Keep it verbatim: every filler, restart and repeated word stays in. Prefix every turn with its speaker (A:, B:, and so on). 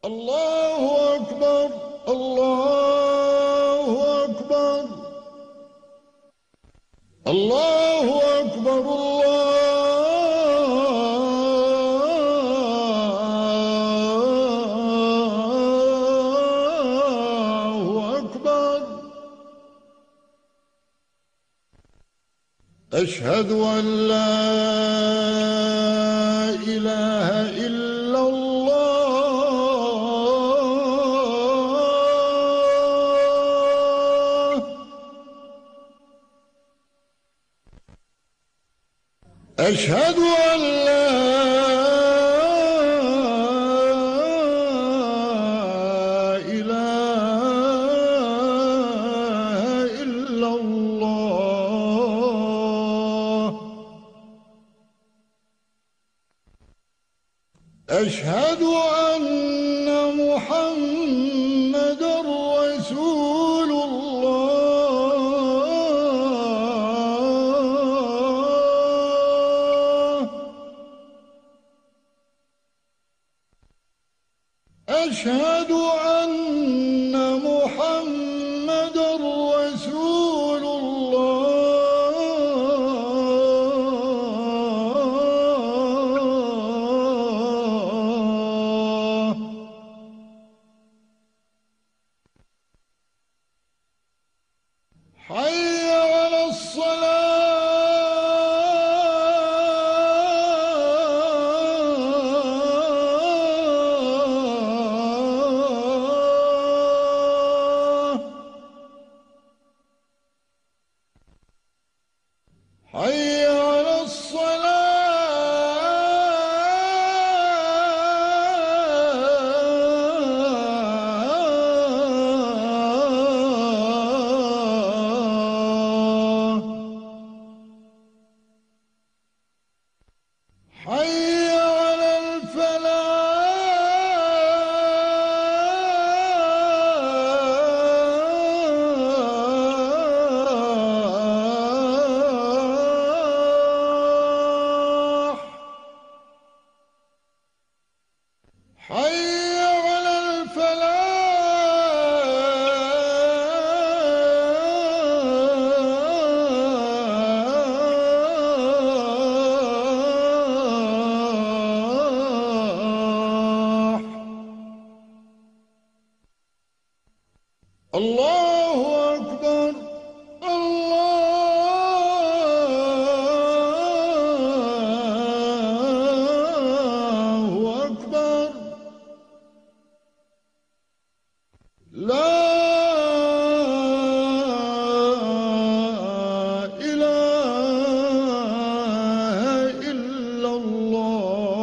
A: الله أكبر. الله أكبر. الله أكبر. الله أكبر. أشهد أن لا إله إلا الله. أشهد أن لا إله إلا الله. أشهد أن محمدًا رسول الله. أشهد أن محمدًا رسول الله. حي على الصلاة. حي على الصلاة. حي على الفلاح. حي على الفلاح. الله أكبر. الله أكبر. لا إله إلا الله.